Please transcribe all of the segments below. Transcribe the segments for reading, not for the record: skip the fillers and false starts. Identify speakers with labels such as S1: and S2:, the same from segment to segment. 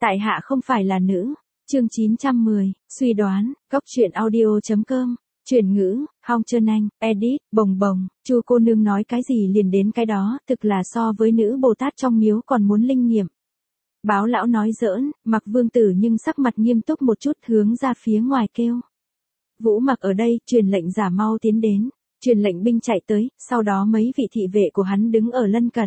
S1: Tại hạ không phải là nữ. Chương 910, suy đoán, góc truyện audio.com, chuyển ngữ, Hong Trân Anh, edit, bồng bồng, Chu cô nương nói cái gì liền đến cái đó, thực là so với nữ Bồ Tát trong miếu còn muốn linh nghiệm. Báo lão nói giỡn, Mặc Vương Tử nhưng sắc mặt nghiêm túc một chút hướng ra phía ngoài kêu. Vũ Mặc ở đây, truyền lệnh giả mau tiến đến, truyền lệnh binh chạy tới, sau đó mấy vị thị vệ của hắn đứng ở lân cận.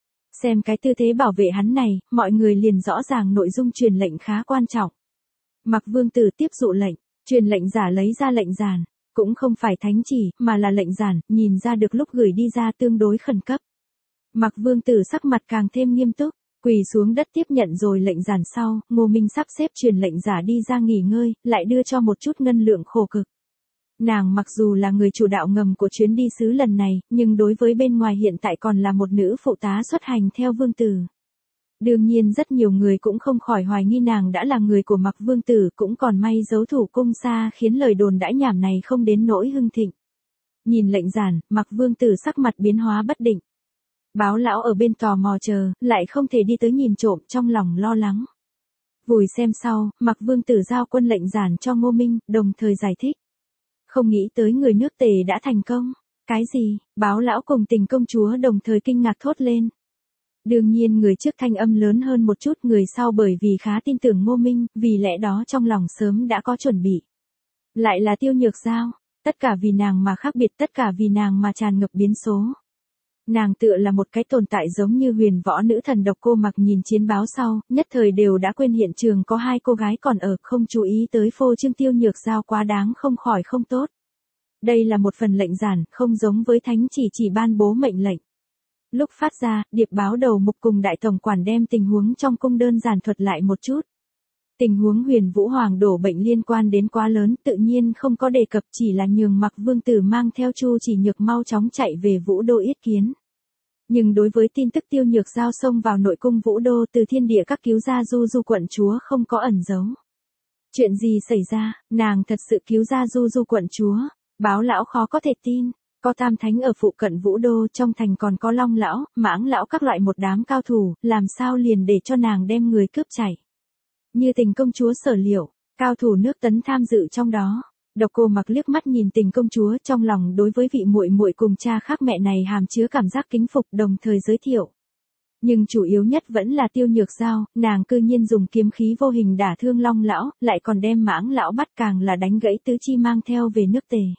S1: Xem cái tư thế bảo vệ hắn này, mọi người liền rõ ràng nội dung truyền lệnh khá quan trọng. Mặc Vương Tử tiếp dụ lệnh, truyền lệnh giả lấy ra lệnh giản, cũng không phải thánh chỉ, mà là lệnh giản, nhìn ra được lúc gửi đi ra tương đối khẩn cấp. Mặc Vương Tử sắc mặt càng thêm nghiêm túc, quỳ xuống đất tiếp nhận rồi lệnh giản sau, Ngô Minh sắp xếp truyền lệnh giả đi ra nghỉ ngơi, lại đưa cho một chút ngân lượng khổ cực. Nàng mặc dù là người chủ đạo ngầm của chuyến đi sứ lần này, nhưng đối với bên ngoài hiện tại còn là một nữ phụ tá xuất hành theo Vương Tử. Đương nhiên rất nhiều người cũng không khỏi hoài nghi nàng đã là người của Mặc Vương Tử, cũng còn may giấu thủ cung xa khiến lời đồn đãi nhảm này không đến nỗi hưng thịnh. Nhìn lệnh giản, Mặc Vương Tử sắc mặt biến hóa bất định. Báo lão ở bên tò mò chờ, lại không thể đi tới nhìn trộm, trong lòng lo lắng. Vùi xem sau, Mặc Vương Tử giao quân lệnh giản cho Ngô Minh, đồng thời giải thích. Không nghĩ tới người nước Tề đã thành công. Cái gì? Báo lão cùng Tình công chúa đồng thời kinh ngạc thốt lên. Đương nhiên người trước thanh âm lớn hơn một chút, người sau bởi vì khá tin tưởng Ngô Minh, vì lẽ đó trong lòng sớm đã có chuẩn bị. Lại là Tiêu Nhược Giao, tất cả vì nàng mà khác biệt, tất cả vì nàng mà tràn ngập biến số. Nàng tựa là một cái tồn tại giống như huyền võ nữ thần độc cô Mặc nhìn chiến báo sau, nhất thời đều đã quên hiện trường có hai cô gái còn ở, không chú ý tới phô trương Tiêu Nhược Giao quá đáng không khỏi không tốt. Đây là một phần lệnh giản, không giống với thánh chỉ ban bố mệnh lệnh. Lúc phát ra, điệp báo đầu mục cùng đại tổng quản đem tình huống trong cung đơn giản thuật lại một chút. Tình huống Huyền Vũ Hoàng đổ bệnh liên quan đến quá lớn, tự nhiên không có đề cập, chỉ là nhường Mặc Vương Tử mang theo Chu Chỉ Nhược mau chóng chạy về Vũ Đô yết kiến. Nhưng đối với tin tức Tiêu Nhược Giao xông vào nội cung Vũ Đô từ thiên địa các cứu ra Du quận chúa không có ẩn giấu. Chuyện gì xảy ra, nàng thật sự cứu ra Du quận chúa, báo lão khó có thể tin. Có tam thánh ở phụ cận Vũ Đô, trong thành còn có Long lão, Mãng lão các loại một đám cao thủ, làm sao liền để cho nàng đem người cướp chạy. Như Tình công chúa sở liệu, cao thủ nước Tấn tham dự trong đó. Độc Cô Mặc liếc mắt nhìn Tình công chúa, trong lòng đối với vị muội muội cùng cha khác mẹ này hàm chứa cảm giác kính phục, đồng thời giới thiệu. Nhưng chủ yếu nhất vẫn là Tiêu Nhược Giao, nàng cư nhiên dùng kiếm khí vô hình đả thương Long lão, lại còn đem Mãng lão bắt, càng là đánh gãy tứ chi mang theo về nước Tề.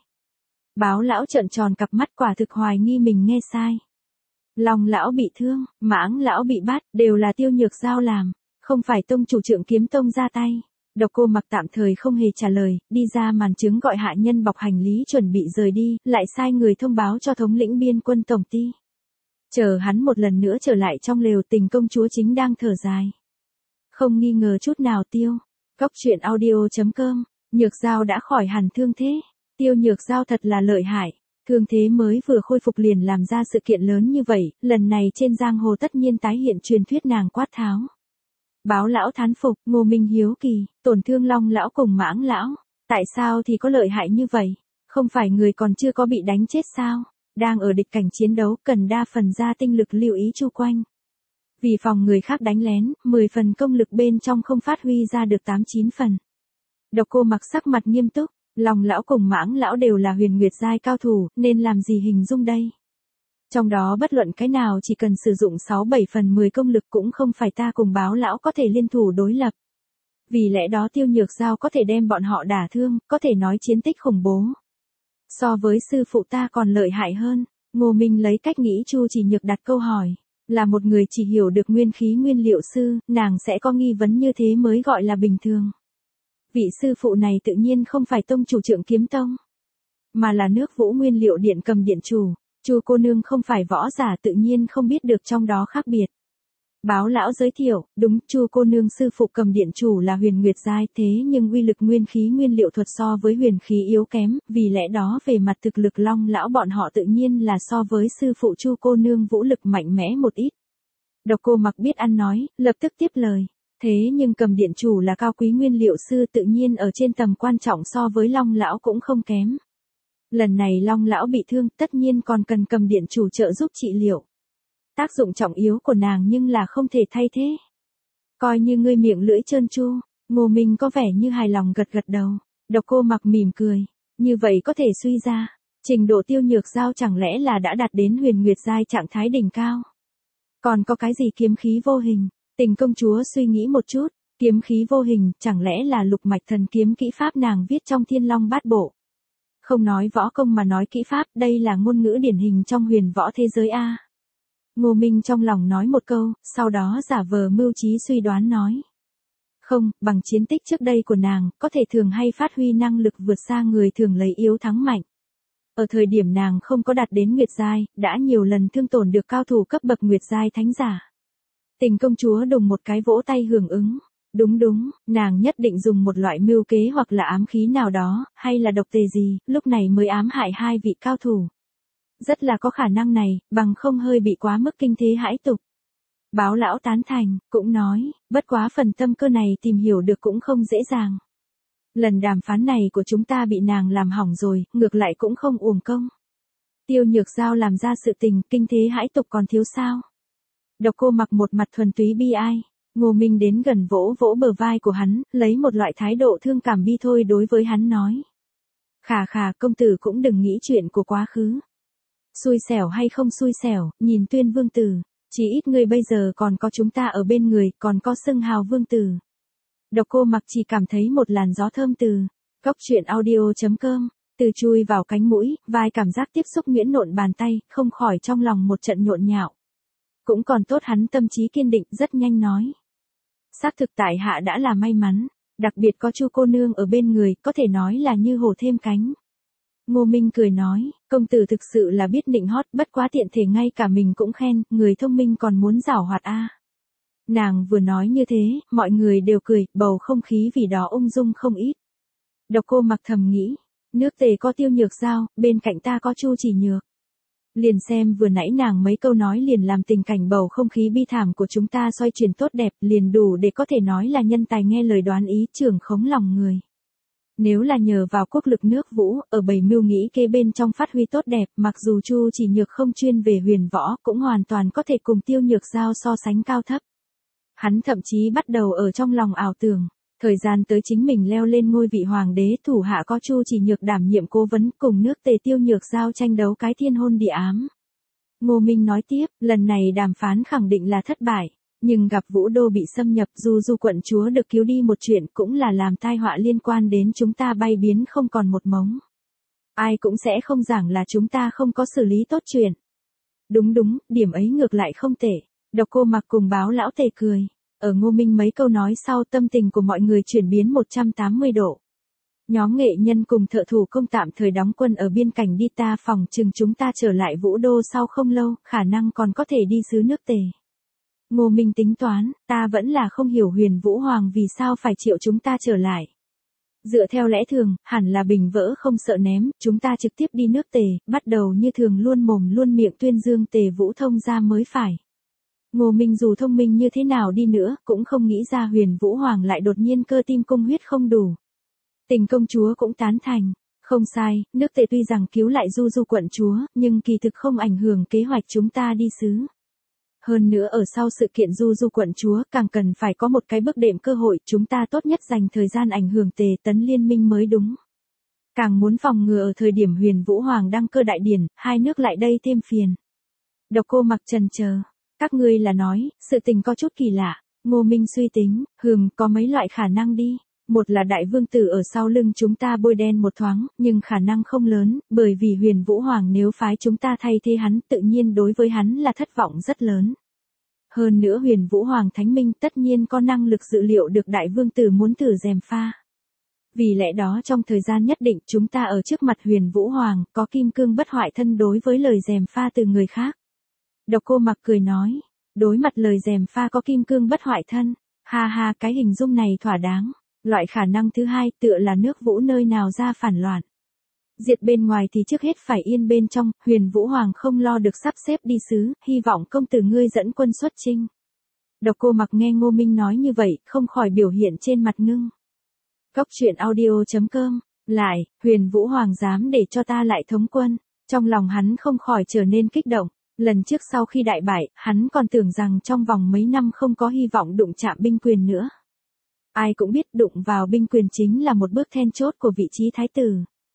S1: Báo lão trợn tròn cặp mắt, quả thực hoài nghi mình nghe sai. Long lão bị thương, Mãng lão bị bắt, đều là Tiêu Nhược Giao làm, không phải tông chủ Trượng Kiếm Tông ra tay. Độc Cô Mặc tạm thời không hề trả lời, đi ra màn trướng gọi hạ nhân bọc hành lý chuẩn bị rời đi, lại sai người thông báo cho thống lĩnh biên quân tổng ty. Chờ hắn một lần nữa trở lại trong lều, Tình công chúa chính đang thở dài. Không nghi ngờ chút nào Tiêu. Góc truyện audio.com, Nhược Giao đã khỏi hẳn thương thế. Tiêu Nhược Giao thật là lợi hại, thương thế mới vừa khôi phục liền làm ra sự kiện lớn như vậy, lần này trên giang hồ tất nhiên tái hiện truyền thuyết nàng quát tháo. Báo lão thán phục, Ngô Minh hiếu kỳ, tổn thương Long lão cùng Mãng lão, tại sao thì có lợi hại như vậy, không phải người còn chưa có bị đánh chết sao, đang ở địch cảnh chiến đấu cần đa phần ra tinh lực lưu ý chu quanh. Vì phòng người khác đánh lén, 10 phần công lực bên trong không phát huy ra được 8-9 phần. Độc Cô Mặc sắc mặt nghiêm túc. Long lão cùng Mãng lão đều là huyền nguyệt giai cao thủ, nên làm gì hình dung đây? Trong đó bất luận cái nào chỉ cần sử dụng 6-7 phần 10 công lực cũng không phải ta cùng báo lão có thể liên thủ đối lập. Vì lẽ đó Tiêu Nhược Giao có thể đem bọn họ đả thương, có thể nói chiến tích khủng bố. So với sư phụ ta còn lợi hại hơn. Ngô Minh lấy cách nghĩ Chu Chỉ Nhược đặt câu hỏi. Là một người chỉ hiểu được nguyên khí nguyên liệu sư, nàng sẽ có nghi vấn như thế mới gọi là bình thường. Vị sư phụ này tự nhiên không phải tông chủ Trượng Kiếm Tông, mà là nước Vũ Nguyên Liệu Điện cầm điện chủ. Chu cô nương không phải võ giả, tự nhiên không biết được trong đó khác biệt. Báo lão giới thiệu, đúng, Chu cô nương sư phụ cầm điện chủ là huyền nguyệt giai, thế nhưng uy lực nguyên khí nguyên liệu thuật so với huyền khí yếu kém, vì lẽ đó về mặt thực lực Long lão bọn họ tự nhiên là so với sư phụ Chu cô nương vũ lực mạnh mẽ một ít. Độc Cô Mặc biết ăn nói, lập tức tiếp lời. Thế nhưng cầm điện chủ là cao quý nguyên liệu sư, tự nhiên ở trên tầm quan trọng so với Long lão cũng không kém. Lần này Long lão bị thương, tất nhiên còn cần cầm điện chủ trợ giúp trị liệu. Tác dụng trọng yếu của nàng nhưng là không thể thay thế. Coi như ngươi miệng lưỡi trơn tru. Ngô Minh có vẻ như hài lòng gật gật đầu. Độc Cô Mặc mỉm cười. Như vậy có thể suy ra, trình độ Tiêu Nhược Giao chẳng lẽ là đã đạt đến huyền nguyệt giai trạng thái đỉnh cao. Còn có cái gì kiếm khí vô hình? Tình công chúa suy nghĩ một chút, kiếm khí vô hình chẳng lẽ là lục mạch thần kiếm kỹ pháp nàng viết trong Thiên Long Bát Bộ. Không nói võ công mà nói kỹ pháp, đây là ngôn ngữ điển hình trong huyền võ thế giới A. Ngô Minh trong lòng nói một câu, sau đó giả vờ mưu trí suy đoán nói. Không, bằng chiến tích trước đây của nàng, có thể thường hay phát huy năng lực vượt xa người thường lấy yếu thắng mạnh. Ở thời điểm nàng không có đạt đến nguyệt giai, đã nhiều lần thương tổn được cao thủ cấp bậc nguyệt giai thánh giả. Tình công chúa đùng một cái vỗ tay hưởng ứng. Đúng, nàng nhất định dùng một loại mưu kế hoặc là ám khí nào đó, hay là độc tề gì, lúc này mới ám hại hai vị cao thủ. Rất là có khả năng này, bằng không hơi bị quá mức kinh thế hãi tục. Báo lão tán thành, cũng nói, bất quá phần tâm cơ này tìm hiểu được cũng không dễ dàng. Lần đàm phán này của chúng ta bị nàng làm hỏng rồi, ngược lại cũng không uổng công. Tiêu Nhược Giao làm ra sự tình, kinh thế hãi tục còn thiếu sao. Độc Cô Mặc một mặt thuần túy bi ai. Ngô Minh đến gần vỗ vỗ bờ vai của hắn, lấy một loại thái độ thương cảm bi thôi đối với hắn nói. Khà công tử cũng đừng nghĩ chuyện của quá khứ. Xui xẻo hay không xui xẻo, nhìn Tuyên vương tử, chỉ ít ngươi bây giờ còn có chúng ta ở bên người, còn có xưng hào vương tử. Độc Cô Mặc chỉ cảm thấy một làn gió thơm từ góc truyện audio.com, từ chui vào cánh mũi, vai cảm giác tiếp xúc nhuyễn nộn bàn tay, không khỏi trong lòng một trận nhộn nhạo. Cũng còn tốt hắn tâm trí kiên định, rất nhanh nói. Xác thực tại hạ đã là may mắn, đặc biệt có Chu cô nương ở bên người, có thể nói là như hổ thêm cánh. Ngô Minh cười nói, công tử thực sự là biết nịnh hót, bất quá tiện thể ngay cả mình cũng khen, người thông minh còn muốn giảo hoạt a. Nàng vừa nói như thế, mọi người đều cười, bầu không khí vì đó ung dung không ít. Độc Cô Mặc thầm nghĩ, nước Tề có Tiêu Nhược Giao, bên cạnh ta có Chu Chỉ Nhược. Liền xem vừa nãy nàng mấy câu nói liền làm tình cảnh bầu không khí bi thảm của chúng ta xoay chuyển tốt đẹp, liền đủ để có thể nói là nhân tài nghe lời đoán ý, trưởng khống lòng người. Nếu là nhờ vào quốc lực nước Vũ, ở bầy mưu nghĩ kế bên trong phát huy tốt đẹp, mặc dù Chu Chỉ Nhược không chuyên về huyền võ, cũng hoàn toàn có thể cùng Tiêu Nhược Giao so sánh cao thấp. Hắn thậm chí bắt đầu ở trong lòng ảo tưởng, thời gian tới chính mình leo lên ngôi vị hoàng đế, thủ hạ có Chu Chỉ Nhược đảm nhiệm cố vấn, cùng nước Tề Tiêu Nhược Giao tranh đấu cái thiên hôn địa ám. Ngô Minh nói tiếp, lần này đàm phán khẳng định là thất bại, nhưng gặp Vũ Đô bị xâm nhập, Du quận chúa được cứu đi một chuyện cũng là làm tai họa liên quan đến chúng ta bay biến không còn một mống. Ai cũng sẽ không giảng là chúng ta không có xử lý tốt chuyện. Đúng, điểm ấy ngược lại không tệ. Độc Cô Mặc cùng Báo lão Tề cười. Ở Ngô Minh mấy câu nói sau, tâm tình của mọi người chuyển biến 180 độ. Nhóm nghệ nhân cùng thợ thủ công tạm thời đóng quân ở biên cảnh đi, ta phòng chừng chúng ta trở lại Vũ Đô sau không lâu, khả năng còn có thể đi xứ nước Tề. Ngô Minh tính toán, ta vẫn là không hiểu Huyền Vũ Hoàng vì sao phải chịu chúng ta trở lại. Dựa theo lẽ thường, hẳn là bình vỡ không sợ ném, chúng ta trực tiếp đi nước Tề, bắt đầu như thường luôn mồm luôn miệng tuyên dương Tề Vũ thông ra mới phải. Ngô Minh dù thông minh như thế nào đi nữa, cũng không nghĩ ra Huyền Vũ Hoàng lại đột nhiên cơ tim cung huyết không đủ. Tình công chúa cũng tán thành, không sai, nước Tề tuy rằng cứu lại Du quận chúa, nhưng kỳ thực không ảnh hưởng kế hoạch chúng ta đi xứ. Hơn nữa ở sau sự kiện Du quận chúa, càng cần phải có một cái bước đệm cơ hội, chúng ta tốt nhất dành thời gian ảnh hưởng Tề Tấn liên minh mới đúng. Càng muốn phòng ngừa ở thời điểm Huyền Vũ Hoàng đăng cơ đại điển, hai nước lại đây thêm phiền. Độc Cô Mặc chần chờ. Các ngươi là nói, sự tình có chút kỳ lạ. Ngô Minh suy tính, có mấy loại khả năng đi. Một là đại vương tử ở sau lưng chúng ta bôi đen một thoáng, nhưng khả năng không lớn, bởi vì Huyền Vũ Hoàng nếu phái chúng ta thay thế hắn, tự nhiên đối với hắn là thất vọng rất lớn. Hơn nữa Huyền Vũ Hoàng thánh minh tất nhiên có năng lực dự liệu được đại vương tử muốn thử gièm pha. Vì lẽ đó trong thời gian nhất định chúng ta ở trước mặt Huyền Vũ Hoàng, có kim cương bất hoại thân đối với lời gièm pha từ người khác. Độc Cô Mặc cười nói, đối mặt lời gièm pha có kim cương bất hoại thân, ha cái hình dung này thỏa đáng. Loại khả năng thứ hai tựa là nước Vũ nơi nào ra phản loạn. Diệt bên ngoài thì trước hết phải yên bên trong, Huyền Vũ Hoàng không lo được sắp xếp đi xứ, hy vọng công tử ngươi dẫn quân xuất chinh. Độc Cô Mặc nghe Ngô Minh nói như vậy, không khỏi biểu hiện trên mặt ngưng. Góc truyện audio.com, lại, Huyền Vũ Hoàng dám để cho ta lại thống quân, trong lòng hắn không khỏi trở nên kích động. Lần trước sau khi đại bại, hắn còn tưởng rằng trong vòng mấy năm không có hy vọng đụng chạm binh quyền nữa. Ai cũng biết đụng vào binh quyền chính là một bước then chốt của vị trí thái tử.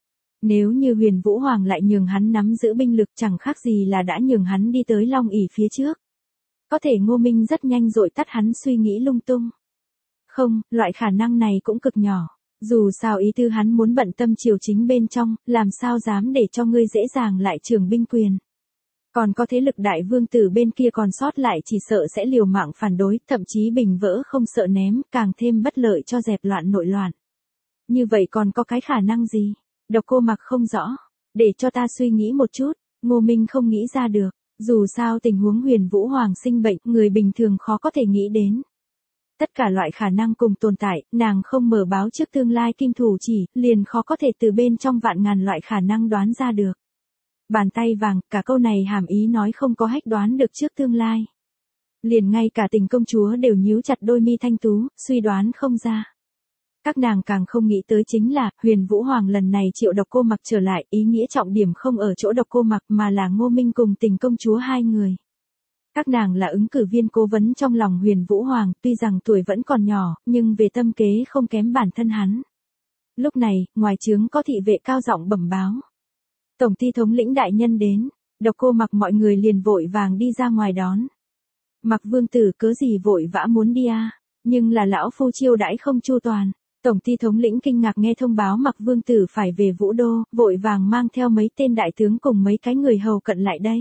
S1: Nếu như Huyền Vũ Hoàng lại nhường hắn nắm giữ binh lực chẳng khác gì là đã nhường hắn đi tới Long ỷ phía trước. Có thể Ngô Minh rất nhanh dội tắt hắn suy nghĩ lung tung. Không, loại khả năng này cũng cực nhỏ. Dù sao ý tư hắn muốn bận tâm triều chính bên trong, làm sao dám để cho ngươi dễ dàng lại trường binh quyền. Còn có thế lực đại vương tử bên kia còn sót lại chỉ sợ sẽ liều mạng phản đối, thậm chí bình vỡ không sợ ném, càng thêm bất lợi cho dẹp loạn nội loạn. Như vậy còn có cái khả năng gì? Độc Cô Mặc không rõ. Để cho ta suy nghĩ một chút, Ngô Minh không nghĩ ra được. Dù sao tình huống Huyền Vũ Hoàng sinh bệnh, người bình thường khó có thể nghĩ đến. Tất cả loại khả năng cùng tồn tại, nàng không mở báo trước tương lai kim thủ chỉ, liền khó có thể từ bên trong vạn ngàn loại khả năng đoán ra được. Bàn tay vàng, cả câu này hàm ý nói không có hách đoán được trước tương lai. Liền ngay cả Tình công chúa đều nhíu chặt đôi mi thanh tú, suy đoán không ra. Các nàng càng không nghĩ tới chính là, Huyền Vũ Hoàng lần này triệu Độc Cô Mặc trở lại, ý nghĩa trọng điểm không ở chỗ Độc Cô Mặc mà là Ngô Minh cùng Tình công chúa hai người. Các nàng là ứng cử viên cố vấn trong lòng Huyền Vũ Hoàng, tuy rằng tuổi vẫn còn nhỏ, nhưng về tâm kế không kém bản thân hắn. Lúc này, ngoài trướng có thị vệ cao giọng bẩm báo. Tổng ty thống lĩnh đại nhân đến, Độc Cô Mặc mọi người liền vội vàng đi ra ngoài đón. Mặc vương tử cớ gì vội vã muốn đi à, nhưng là lão phu chiêu đãi không chu toàn. Tổng ty thống lĩnh kinh ngạc nghe thông báo Mặc vương tử phải về Vũ Đô, vội vàng mang theo mấy tên đại tướng cùng mấy cái người hầu cận lại đây.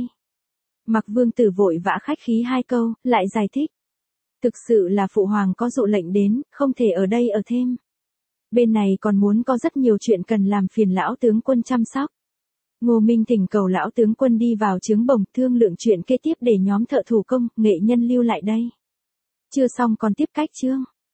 S1: Mặc vương tử vội vã khách khí hai câu, lại giải thích. Thực sự là phụ hoàng có dụ lệnh đến, không thể ở đây ở thêm. Bên này còn muốn có rất nhiều chuyện cần làm phiền lão tướng quân chăm sóc. Ngô Minh thỉnh cầu lão tướng quân đi vào trướng bồng thương lượng chuyện kế tiếp để nhóm thợ thủ công, nghệ nhân lưu lại đây. Chưa xong còn tiếp cách chương.